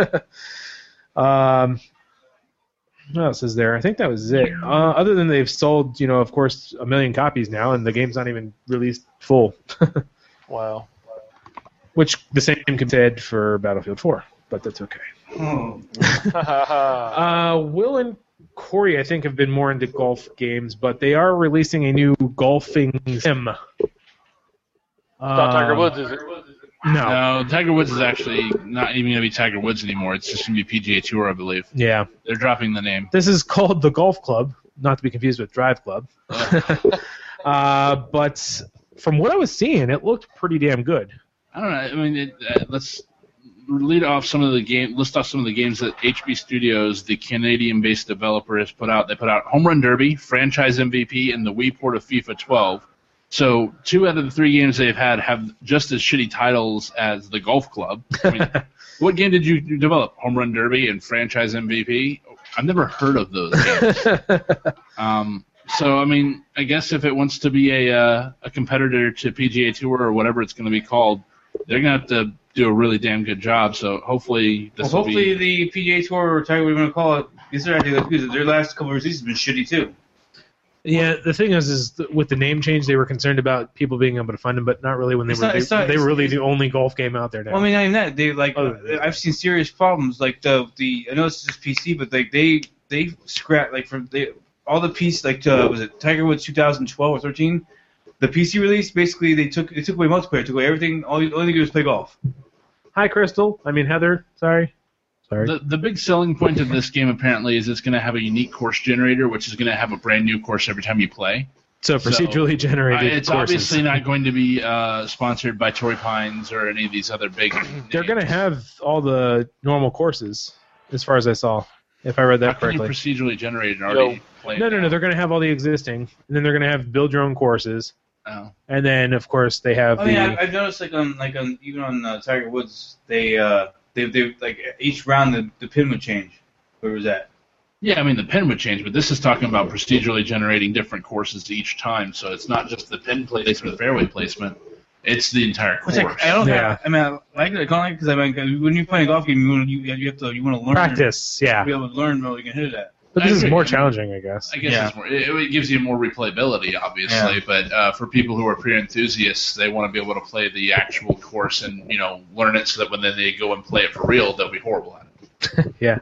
um, what else is there? I think that was it. Uh, other than they've sold, you know, of course, a million copies now, and the game's not even released full. Wow. Which the same can be said for Battlefield four, but that's okay. Oh. Uh, Will and Corey, I think, have been more into golf games, but they are releasing a new golfing sim. It's not Tiger Um, Woods, is it? No. No, Tiger Woods is actually not even going to be Tiger Woods anymore. It's just going to be P G A Tour, I believe. Yeah. They're dropping the name. This is called the Golf Club, not to be confused with Drive Club. uh, but from what I was seeing, it looked pretty damn good. I don't know. I mean, it, uh, let's lead off some of the game. List off some of the games that H B Studios, the Canadian-based developer, has put out. They put out Home Run Derby, Franchise M V P, and the Wii port of FIFA twelve. So two out of the three games they've had have just as shitty titles as the Golf Club. I mean, what game did you develop? Home Run Derby and Franchise M V P? I've never heard of those games. um, so, I mean, I guess if it wants to be a uh, a competitor to P G A Tour or whatever it's going to be called, they're going to have to do a really damn good job. So hopefully this Well, will hopefully be... the P G A Tour or Tiger, whatever you want to call it, these are actually good. Their last couple of releases have been shitty too. Yeah, the thing is, is th- with the name change, they were concerned about people being able to find them, but not really when they It's were not- they, it's not- they were it's- really the only golf game out there now. Well, I mean, not even that. They like Other than that. I've seen serious problems. Like the the I know it's just P C, but like they they scrap like from they all the piece like uh, was it Tiger Woods two thousand twelve or thirteen, the P C release basically they took they took away multiplayer, took away everything. All you all you do is play golf. Hi, Crystal. I mean, Heather. Sorry. Sorry. The, the big selling point of this game apparently is it's going to have a unique course generator, which is going to have a brand new course every time you play. so procedurally Uh, generated it's courses. obviously not going to be uh, sponsored by Torrey Pines or any of these other big. They're going to have all the normal courses, as far as I saw, if I read How that can you correctly. procedurally generate and already Yo. play it No, no, no. now? They're going to have all the existing, and then they're going to have build your own courses, Oh. and then of course they have I the. mean, I, I've noticed like on like on even on uh, Tiger Woods, they uh they they like each round the, the pin would change. Where was that? Yeah, I mean the pin would change, but this is talking about procedurally generating different courses each time. So it's not just the pin placement, fairway placement. It's the entire course. Which I, I don't Yeah. have, I mean, I like it. I don't like it because I mean, when you're playing a golf game, you want to, you, you have to you want to learn practice, yeah. be able to learn where you can hit it at. But I this is agree. more challenging, I guess. I guess Yeah. it's more. It, it gives you more replayability, obviously, Yeah. but uh, for people who are pure enthusiasts, they want to be able to play the actual course and you know learn it, so that when then they go and play it for real, they'll be horrible at it. Yeah.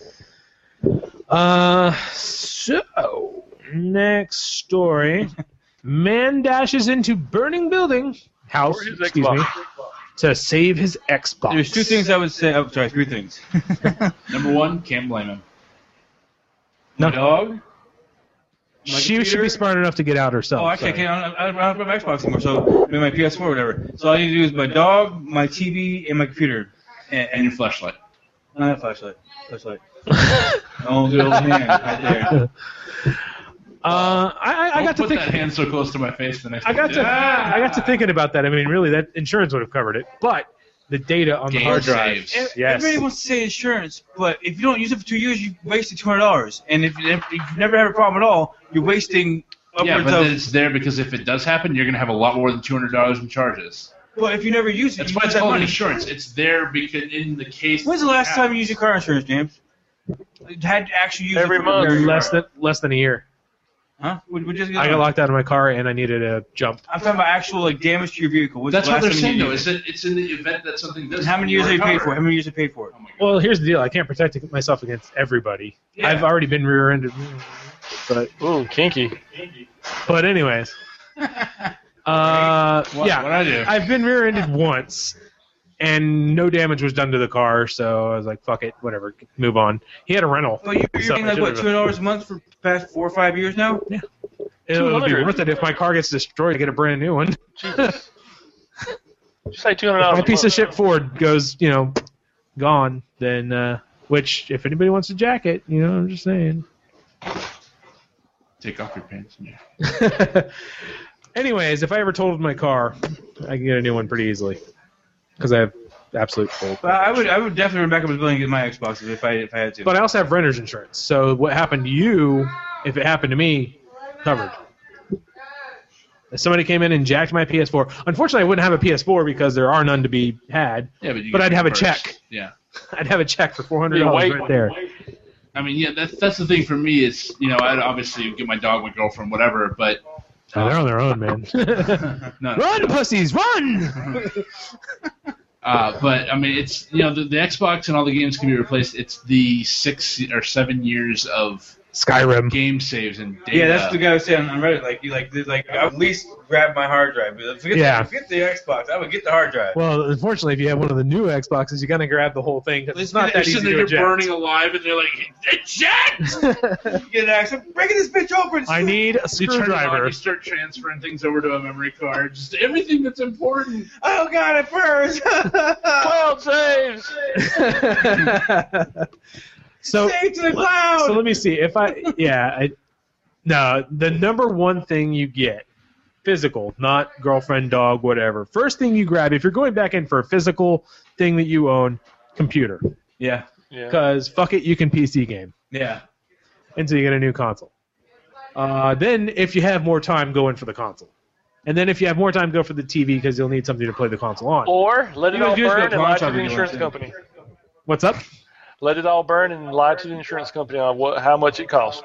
Uh, so next story: man dashes into burning building house, Or his excuse me, Xbox. to save his Xbox. There's two things I would say. Oh, sorry, three things. Number one, can't blame him. My dog. my She should computer. be smart enough to get out herself. Oh, actually, I sorry. can't. I don't I don't have Xbox anymore, so I mean, my P S four or whatever. So all I need to do is my dog, my T V, and my computer, and, And your and flashlight. not a flashlight. Flashlight. Oh, good old hand right there. Uh, I, I, I Don't got to put think. that hand so close to my face the next I got time. to. Ah! I got to thinking about that. I mean, really, that insurance would have covered it, but the data on the Game hard drive. saves. Ev- Yes. Everybody wants to say insurance, but if you don't use it for two years, you wasted two hundred dollars. And if, if you've never had a problem at all, you're wasting upwards Yeah, but of. then it's there because if it does happen, you're going to have a lot more than two hundred dollars in charges. But if you never use it, That's you why lose it's that called money. insurance. It's there because in the case. When's the last Yeah. time you used your car insurance, James? You had to actually use Every it for month. your car. Less than lhan than a year. Huh? We, we just I got locked out of my car and I needed a jump. I'm talking about actual like damage to your vehicle. When's That's the what last they're time saying, you though. used Is that it's in the event that something does. it? How many years have you paid for it? How many years have you paid for it? Oh my God. Well, here's the deal. I can't protect myself against everybody. Yeah. I've already been rear-ended. But Ooh, kinky. but anyways, uh, What, yeah, what I do? I've been rear-ended once, and no damage was done to the car, so I was like, fuck it, whatever, move on. He had a rental. Well, you're, you're So paying I like what, should've- two hundred dollars a month for the past four or five years now? Yeah. It would be two hundred. worth it if my car gets destroyed. I get a brand new one. Jesus. Just say two hundred My dollars. piece of shit Ford goes, you know, gone. Then, uh, which if anybody wants a jacket, you know, I'm just saying. Take off your pants. Yeah. Anyways, if I ever totaled my car, I can get a new one pretty easily because I have absolute full. But I would I would definitely run back up his building and get my Xboxes if I if I had to. But I also have renter's insurance. So what happened to you, if it happened to me, covered. If somebody came in and jacked my P S four, unfortunately I wouldn't have a P S four because there are none to be had. Yeah, but you But get I'd have a reimbursed. check. Yeah. I'd have a check for four hundred Yeah, dollars wait. right there. I mean, yeah, that's that's the thing for me is, you know, I'd obviously get my dog, my girlfriend, whatever, but Oh, they're on their own, man. no, Run, pussies, run! Uh, but I mean, it's you know the, the Xbox and all the games can be replaced. It's the six or seven years of Skyrim. game saves and data. yeah, that's the guy I was saying on Reddit. Like, you like, like I would at least grab my hard drive. But forget, Yeah. the, forget the Xbox. I would get the hard drive. Well, unfortunately, if you have one of the new Xboxes, you gotta grab the whole thing because it's not They're that easy sitting to there eject. burning alive, and they're like, eject! You get an axe. I'm breaking this bitch open. I need a You turn it on, screwdriver. you start transferring things over to a memory card, just everything that's important. Oh god, it burns. Cloud saves. so, Save to the cloud. so let me see if I. Yeah, I. No, the number one thing you get, physical, not girlfriend, dog, whatever. First thing you grab if you're going back in for a physical thing that you own, computer. yeah, Yeah. Because fuck it, you can P C game yeah. until you get a new console. Uh, then, if you have more time, go in for the console. And then, if you have more time, go for the T V because you'll need something to play the console on. Or let it You all would just go burn and lie pawn to shop the if you insurance want to. company. What's up? Let it all burn and lie to the insurance company on what how much it costs.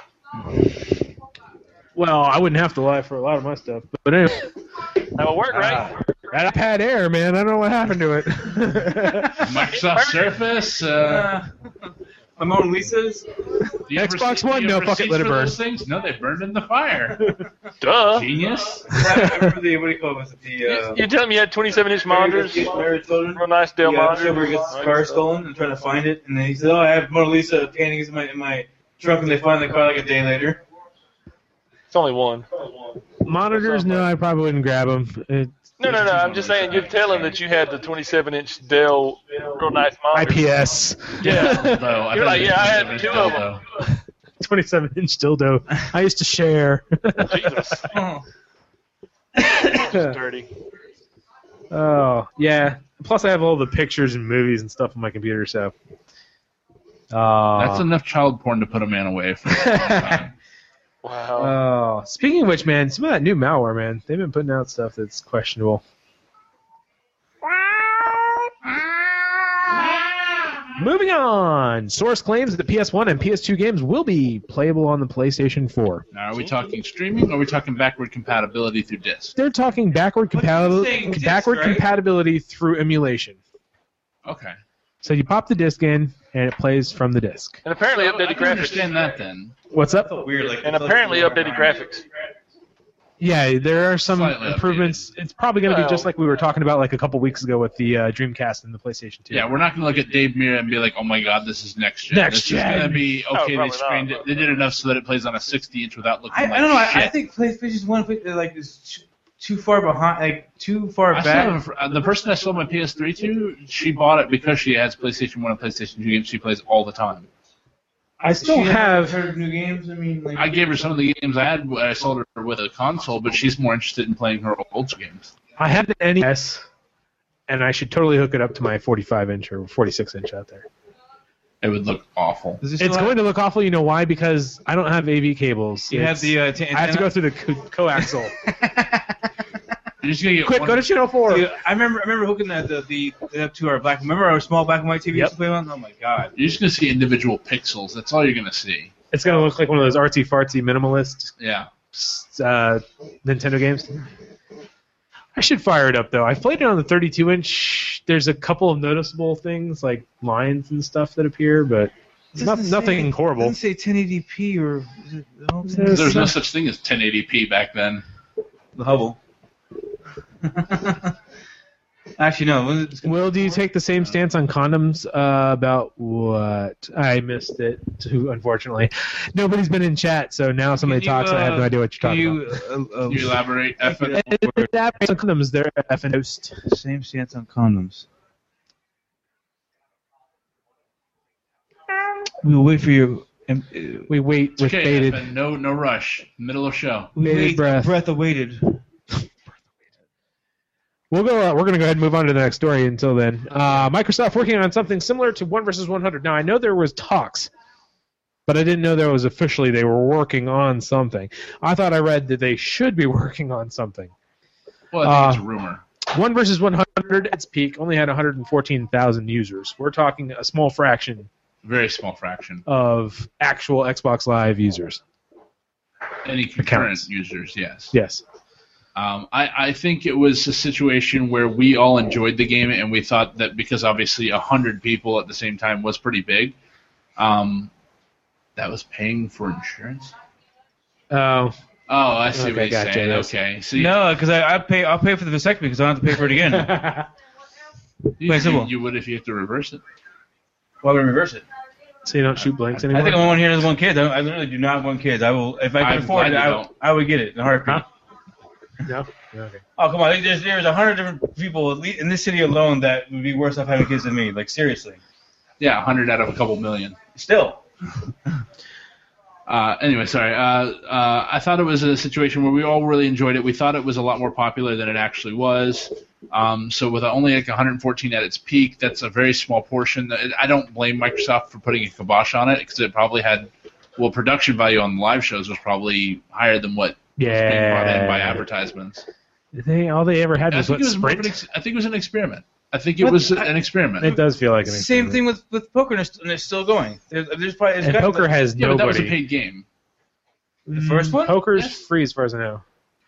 Well, I wouldn't have to lie for a lot of my stuff. But anyway, That would work, right? Ah, that iPad Air, man, I don't know what happened to it. Microsoft Surface. Uh, Uh, my Mona Lisa's. do you have Xbox receipt- One, do you have no, fuck it, receipts let it for burn. those Things? No, they burned in the fire. Duh. Genius. I remember the what do you call it? Was it the uh, You tell me you had twenty-seven inch monitors, Mary children. real nice Dell The monitor. episode where he gets his car stolen and trying to find it, and then he said, "Oh, I have Mona Lisa paintings in my in my trunk," and they find the car like a day later. It's only one. Monitors, no, I probably wouldn't grab them. It, No, no, no. I'm just saying you'd tell him that you had the twenty-seven inch Dell, real nice monitor. I P S. Yeah. No, I You're thought like, it yeah, I was had two of dildo. them. twenty-seven inch dildo. I used to share. Jesus. Oh. Dirty. Oh, yeah. Plus, I have all the pictures and movies and stuff on my computer, so. Uh, That's enough child porn to put a man away for a long time. Wow. Oh, speaking of which, man, some of that new malware, man, they've been putting out stuff that's questionable. Moving on. Source claims that the P S one and P S two games will be playable on the PlayStation four. Now, are we talking streaming or are we talking backward compatibility through disc? They're talking backward, What are you compatibil- saying, disc, backward right? compatibility through emulation. Okay. So you pop the disc in, and it plays from the disc. And apparently So, I updated can graphics. understand that then. What's up? Weird, like And apparently updated graphics. Yeah, there are some Slightly improvements. It's probably going to be Well- just like we were talking about like a couple weeks ago with the uh, Dreamcast and the PlayStation two. Yeah, we're not going to look at Dave Mirra and be like, oh my god, this is next gen. Next this gen. is going to be, Oh, okay, they probably screened not. it. They did enough so that it plays on a sixty inch without looking I, like I don't know. I, shit. I think PlayStation One like is too, too far behind, like too far I still back. have a fr- uh, the person I sold my P S three to, she bought it because she has PlayStation one and PlayStation two games she plays all the time. I still She have. hasn't heard new games. I mean, like I gave her some of the games I had when I sold her with a console, but she's more interested in playing her old games. I have the N E S, and I should totally hook it up to my forty-five inch or forty-six inch out there. It would look awful. Does it It's still going to look awful. You know why? Because I don't have A V cables. You have It's- the uh, t- I have to go through the co- coaxial. You're just gonna get Quick, one, go to channel four. Dude, I remember, I remember hooking the the, the, the up to our black. Remember our small black and white T Vs Yep. to play on? Oh my god! You're just gonna see individual pixels. That's all you're gonna see. It's going to look like one of those artsy fartsy minimalist Yeah. uh, Nintendo games. I should fire it up though. I've played it on the thirty-two inch. There's a couple of noticeable things like lines and stuff that appear, but Not, nothing It horrible. doesn't say ten eighty p or is it, I don't think There's There was no some- such thing as ten eighty p back then. the Hubble. Actually, no. it's- Will, do you take the same stance on condoms? Uh, about what? I missed it, too, unfortunately. Nobody's been in chat, so now somebody Can you, talks and I have no uh, idea what you're Can talking you, about. uh, uh, Can you elaborate? F- And that on condoms, they're effing host. same stance on condoms. We will wait for you. Um, uh, We wait It's with okay, bated. F N, no, no rush. Middle of show. we Bated wait, breath. breath awaited. We'll go. Uh, we're going to go ahead and move on to the next story. Until then, uh, Microsoft working on something similar to one versus one hundred. Now I know there was talks, but I didn't know there was officially they were working on something. I thought I read that they should be working on something. Well, I think Uh, it's a rumor. One versus one hundred at its peak only had one hundred fourteen thousand users. We're talking a small fraction Very small fraction. of actual Xbox Live users. Any concurrent Accounts. users, yes. Yes. Um, I, I think it was a situation where we all enjoyed the game, and we thought that because obviously one hundred people at the same time was pretty big, um, that was paying for insurance. Oh. Oh, I see Okay, what you're gotcha, saying. yes. Okay, so you, No, because I, I pay. I'll pay for the vasectomy because I don't have to pay for it again. you, Plain simple. you would if you have to reverse it. Why would I reverse it? So you don't shoot blanks I anymore? think the only one here has one kid. I, I literally do not want kids. I will, if I can I'm afford it, glad you I, don't. I would get it in a heartbeat. Huh? No? Okay. Oh come on! There's there's a hundred different people at least in this city alone that would be worse off having kids than me. Like seriously. Yeah, one hundred out of a couple million. Still. Uh, anyway, sorry. Uh, uh, I thought it was a situation where we all really enjoyed it. We thought it was a lot more popular than it actually was. Um, so with only like one hundred fourteen at its peak, that's a very small portion. I don't blame Microsoft for putting a kibosh on it because it probably had, well, production value on the live shows was probably higher than what was being brought in by Yeah. advertisements. They, all they ever had I was think, what, it was more of Sprint? an ex- I think it was an experiment. I think it What? was I- an experiment. It does feel like an Same experiment. thing with, with poker, and it's, and it's still going. There's, there's probably there's And got- poker has yeah, but that was a nobody. paid game. The first one? Poker's Yes. free as far as I know.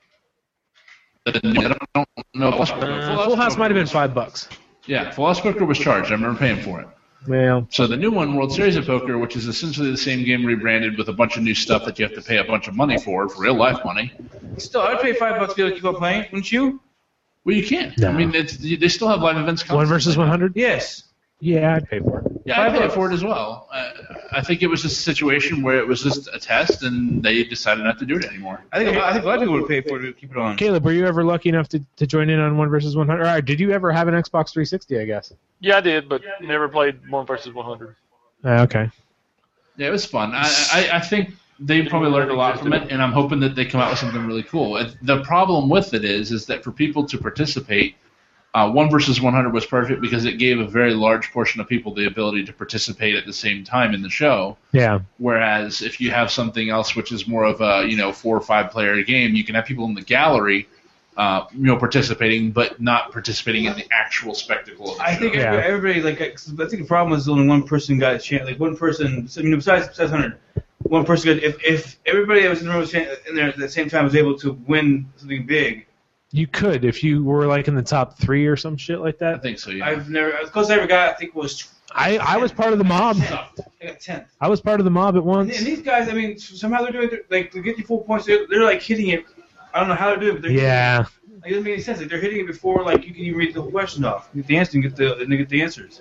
I don't, don't know. Full Uh, Full House might have been five bucks. Yeah, Full House Poker was charged. I remember paying for it. Well, So the new one, World Series of Poker, which is essentially the same game rebranded with a bunch of new stuff that you have to pay a bunch of money for, for real life money. Still, I'd pay five bucks to be able to keep on playing, wouldn't you? Well, you can't. No. I mean, it's, they still have live events. one versus one hundred? Yes. Yeah, I'd pay for it. Yeah, I Five paid bucks. for it as well. Uh, I think it was just a situation where it was just a test, and they decided not to do it anymore. I think I think a lot of people would pay for it to keep it on. Caleb, were you ever lucky enough to, to join in on one versus one hundred? Or did you ever have an Xbox three sixty, I guess? Yeah, I did, but never played one versus one hundred. Uh, okay. Yeah, it was fun. I, I, I think they probably learned a lot from it, and I'm hoping that they come out with something really cool. It- The problem with it is, is that for people to participate, uh, one versus one hundred was perfect because it gave a very large portion of people the ability to participate at the same time in the show. Yeah. Whereas if you have something else which is more of a you know four or five player game, you can have people in the gallery, uh, you know, participating, but not participating in the actual spectacle of the I show. think Yeah. everybody, everybody like I think the problem was only one person got a chance. Like one person, I mean, besides besides one hundred, one person got. If if everybody that was in the room was in there at the same time was able to win something big, You could if you were like in the top three or some shit like I that. think so. Yeah. I've never. As close as I ever got, I think was. I, I was part of the mob. tenth. I got tenth. I was part of the mob at And, once. and these guys, I mean, somehow they're doing it. Like to get you full points, they're, they're like hitting it. I don't know how they're doing it, but they're Yeah. Like, it doesn't make any sense. Like they're hitting it before like you can even read the whole question off, get the answer, and get the and get the answers.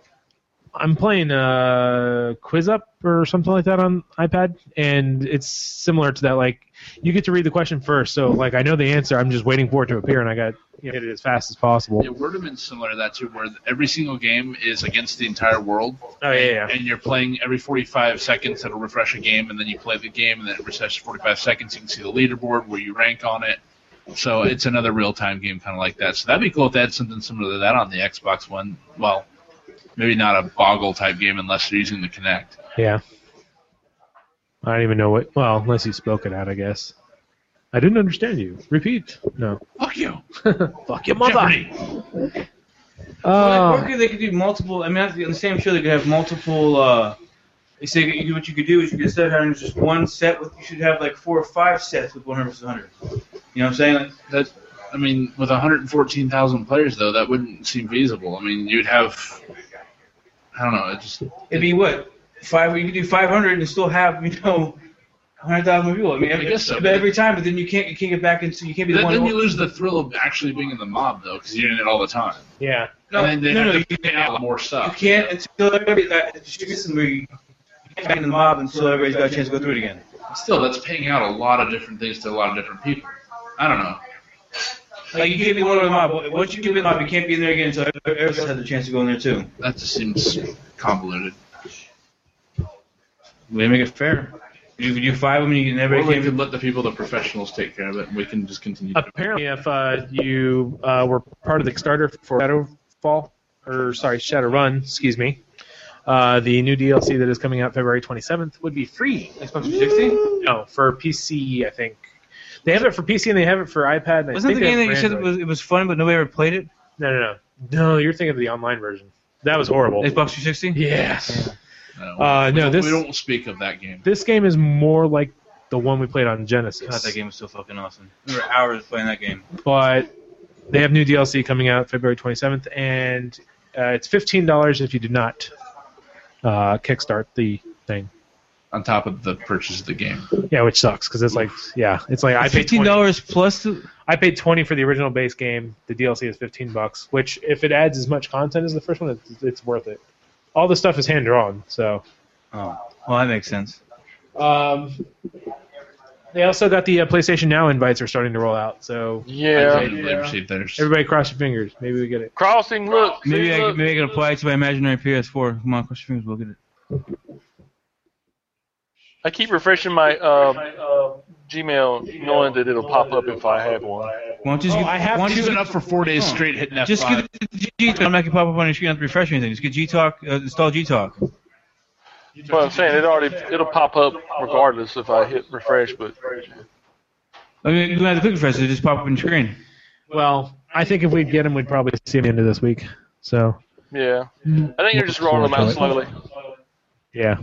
I'm playing uh, Quiz Up or something like that on iPad, and it's similar to that. Like, you get to read the question first, so like I know the answer. I'm just waiting for it to appear, and I got you know, hit it as fast as possible. Yeah, Wordman's similar to that too, where every single game is against the entire world, Oh yeah, yeah. and you're playing every forty-five seconds. It'll refresh a game, and then you play the game, and then it refreshes forty-five seconds. You can see the leaderboard where you rank on it. So it's another real-time game, kind of like that. So that'd be cool if they had something similar to that on the Xbox One. Well, maybe not a Boggle type game unless they're using the Kinect. Yeah. I don't even know what. Well, unless you spoke it out, I guess. I didn't understand you. Repeat. No. Fuck you, Fuck your mother. Jeopardy. Well, Oh. like, working, they could do multiple. I mean, on the same show, they could have multiple. Uh, they say you, what you could do is you could instead of having just one set, with you should have like four or five sets with one hundred versus one hundred. You know what I'm saying? Like, That, I mean, with one hundred fourteen thousand players, though, that wouldn't seem feasible. I mean, you'd have, I don't know, it just it'd be what five. You can do five hundred and still have, you know, one hundred thousand people. I mean, I every, guess so. but every time, but then you can't you can't get back into you can't be the Then, one. then you lose the thrill of actually being in the mob, though, because you're in it all the time. Yeah. No, and then they no, have no, to you, pay out more you stuff. can't until every uh, where you can't get in the mob until everybody's got a chance to go through it again. Still, that's paying out a lot of different things to a lot of different people. I don't know. Like you can't be one of the mob. Once you get in the mob, you can't be in there again until everybody else has a chance to go in there too. That just seems convoluted. We make it fair. You you do five of them, you can never. Or we Can't could let the people, the professionals, take care of it, and we can just continue. Apparently, if uh, you uh, were part of the Kickstarter for Shadowfall, or sorry, Shadowrun, excuse me, uh, the new D L C that is coming out February twenty-seventh would be free. Xbox three sixty? No, for P C, I think. They have it for P C and they have it for iPad. And I Wasn't think that the they game have that you for said it Android. was it was fun, but nobody ever played it? No, no, no. No, you're thinking of the online version. That was horrible. Xbox three sixty? Yes. No, Uh, we no, don't- this- we don't speak of that game. This game is more like the one we played on Genesis. God, that game was so fucking awesome. We were hours playing that game. But they have new D L C coming out February twenty-seventh, and uh, it's fifteen dollars if you do not uh, kickstart the thing. On top of the purchase of the game. Yeah, which sucks because it's like, yeah, it's like I paid Fifteen twenty. dollars plus. The, I paid twenty for the original base game. The D L C is fifteen bucks. Which, if it adds as much content as the first one, it's, it's worth it. All the stuff is hand drawn, so. oh, well, that makes sense. Um, they also got the uh, PlayStation Now invites are starting to roll out, so I Yeah. totally received theirs. everybody cross your fingers. Maybe we get it. Crossing, look. Maybe see, I look. maybe I can apply it to my imaginary P S four. Come on, cross your fingers, we'll get it. I keep refreshing my uh, Gmail, knowing that it'll pop up if I have one. Why don't you just Oh, get, I have why don't you He's just been up for four days straight hitting F five. Just get the G Talk. I'm not gonna pop up on your screen. Not to refresh anything. Just get G Talk. Uh, install G Talk. Well, I'm saying it already it'll pop up regardless if I hit refresh, but I mean, you don't have to click refresh. It just pop up on your screen. Well, I think if we'd get them, we'd probably see them at the end of this week. So, yeah. I think you're just rolling them out slowly. yeah.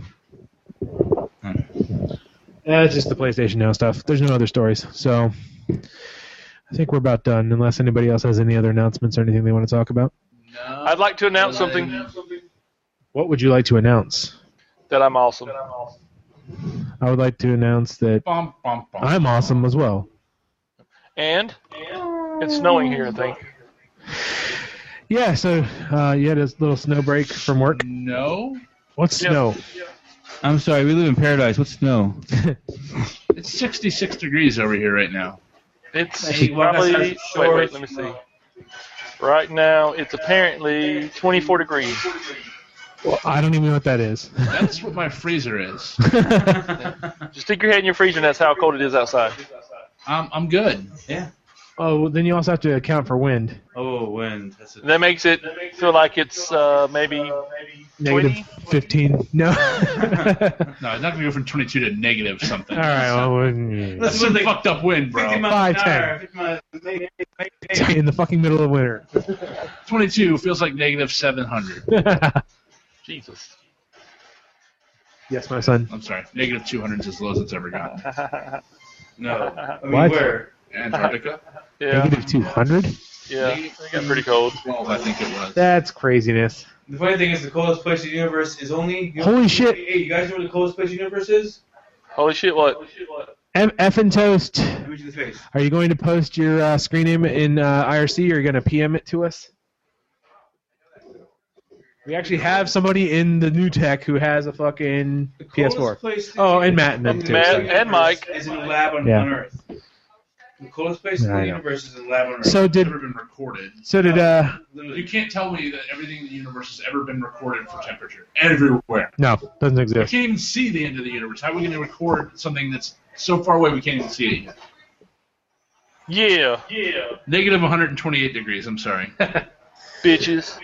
Yeah, it's just the PlayStation Now stuff. There's no other stories. So, I think we're about done, unless anybody else has any other announcements or anything they want to talk about. No. I'd like to announce something What would you like to announce? that I'm awesome. I would like to announce that Bum, bum, bum. I'm awesome as well. And it's snowing here, I think. Yeah, so uh, you had a little snow break from work. No. What's Yeah. snow? I'm sorry. We live in paradise. What's snow? It's sixty-six degrees over here right now. It's Hey, well, probably. that's Wait, short. wait, let me see. Right now, it's apparently twenty-four degrees. Well, I don't even know what that is. That's what my freezer is. Just stick your head in your freezer, and that's how cold it is outside. I'm I'm good. Yeah. Oh, then you also have to account for wind. Oh, wind. That's it. And that makes it feel like it's uh, maybe Negative twenty. fifteen. No. No, it's not gonna go from twenty-two to negative something. All right. Well, mm, That's some fucked up wind, bro. Five, ten. in the fucking middle of winter. twenty-two feels like negative seven hundred. Jesus. Yes, my son. I'm sorry, negative two hundred is as low as it's ever gotten. No. I mean, What? where? Antarctica. Yeah, Negative two hundred? yeah. It got pretty cold. twelve, I think it was. That's craziness. The funny thing is, the coldest place in the universe is only. You Holy shit. Hey, you guys know where the coldest place in the universe is? Holy shit! What? F- Effin' Toast. Let me to the face. Are you going to post your uh, screen name in uh, I R C or are you going to P M it to us? We actually have somebody in the new tech who has a fucking The P S four. coldest place Oh, and Matt and them too. Matt sorry. and Mike. is in a lab on, Yeah. on Earth. The coldest place in Yeah, I the know. universe is in a lab on Earth. So It's did never been recorded. so did uh You Literally. can't tell me that everything in the universe has ever been recorded for temperature. Everywhere. no doesn't We exist. can't even see the end of the universe. How are we going to record something that's so far away we can't even see it yet? Yeah. Yeah. Negative one hundred twenty-eight degrees, I'm sorry. Bitches.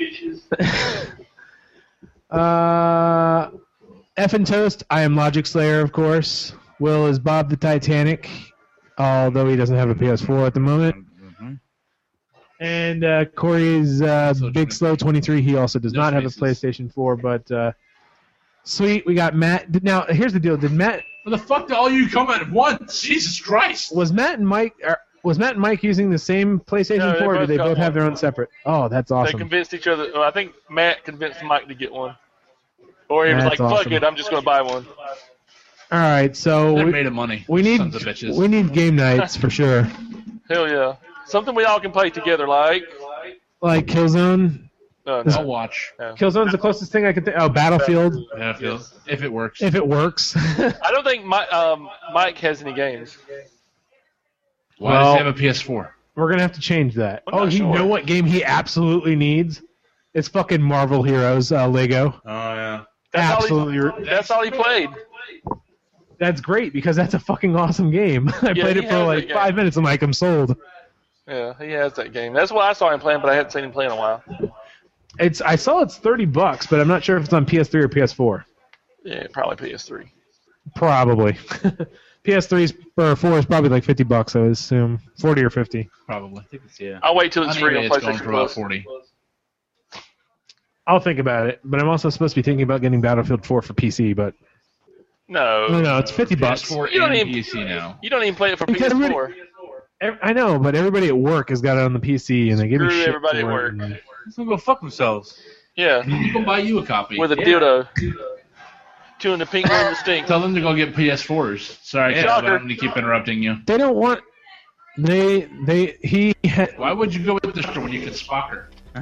Uh, Effin' Toast. I am Logic Slayer, of course. Will is Bob the Titanic, although he doesn't have a P S four at the moment. And uh, Corey is uh, So Big Slow twenty-three. He also does No not have a spaces. PlayStation four, but uh, sweet. We got Matt. Did- Now, here's the deal. Did Matt What the fuck do all you come at once? Jesus Christ! was Matt and Mike are, was Matt and Mike using the same PlayStation No, they four? Or both did they got both have one. their own separate? Oh, that's They awesome. convinced each other. Well, I think Matt convinced Mike to get one. Or he was That's like, "Fuck awesome. it, I'm just gonna buy one." All right, so They're we, made of money. we need Sons of bitches. we need game nights for sure. Hell yeah, something we all can play together, like. Like Killzone. No, I'll no. watch. Killzone's the closest thing I could think. Oh, Battlefield, Battlefield, if it works. if it works. I don't think Mike, um, Mike has any games. Why Well- does he have a P S four? We're gonna have to change that. I'm Oh, not you sure. know what game he absolutely needs? It's fucking Marvel Heroes uh, Lego. Oh yeah. That's all he- Absolutely, That's all he played. that's great because that's a fucking awesome game. I Yeah, played he it for has like that game. five minutes. I'm like, I'm sold. Yeah, he has that game. That's what I saw him playing, but I hadn't seen him play in a while. It's I saw it's thirty bucks, but I'm not sure if it's on P S three or P S four. Yeah, probably P S three. Probably. P S three or four is probably like fifty bucks. I would assume forty or fifty. Probably. I think it's yeah. I'll wait till it's On free on eBay, it's going PlayStation for about Plus. forty. I'll think about it, but I'm also supposed to be thinking about getting Battlefield four for P C. But No, no, no, it's fifty P S bucks. four You don't and even- P C now. you don't even play it for P Because S everybody- four. Ev- I know, but everybody at work has got it on the P C, and they give me Screw shit everybody for at it, work. and- Let's go fuck themselves. Yeah, You can buy you a copy. with a dildo. Chewing the pink one, the stink. Tell them to go get P S fours. Sorry, Yeah. Cal, I Shocker. don't mean to keep interrupting you. They don't want. They they he. Ha- Why would you go with this when you could Spocker?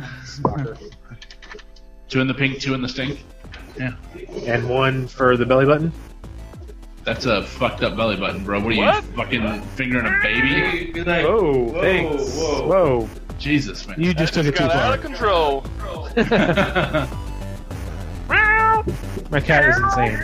Two in the pink, two in the stink. and one for the belly button. That's a fucked up belly button, bro. What are you, What? fucking fingering a baby? Good night. Whoa, Whoa, thanks. whoa. Whoa, Jesus, man. you just took it too Got out far. of control. My cat is insane.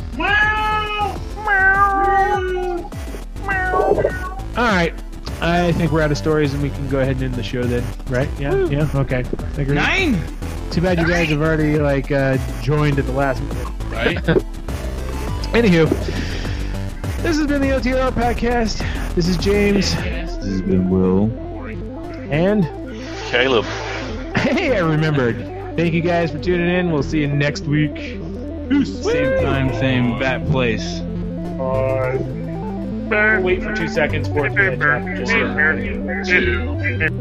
All right, I think we're out of stories, and we can go ahead and end the show then, right? Yeah, yeah, okay. Agree. Nine. Too bad you guys have already like uh, joined at the last minute. Right? Anywho, this has been the O T R podcast. This is James, This has been Will. and Caleb. hey, I remembered. Thank you guys for tuning in. We'll see you next week. Same time, same bat place. Wait for two seconds for it to catch up. Just so- Two.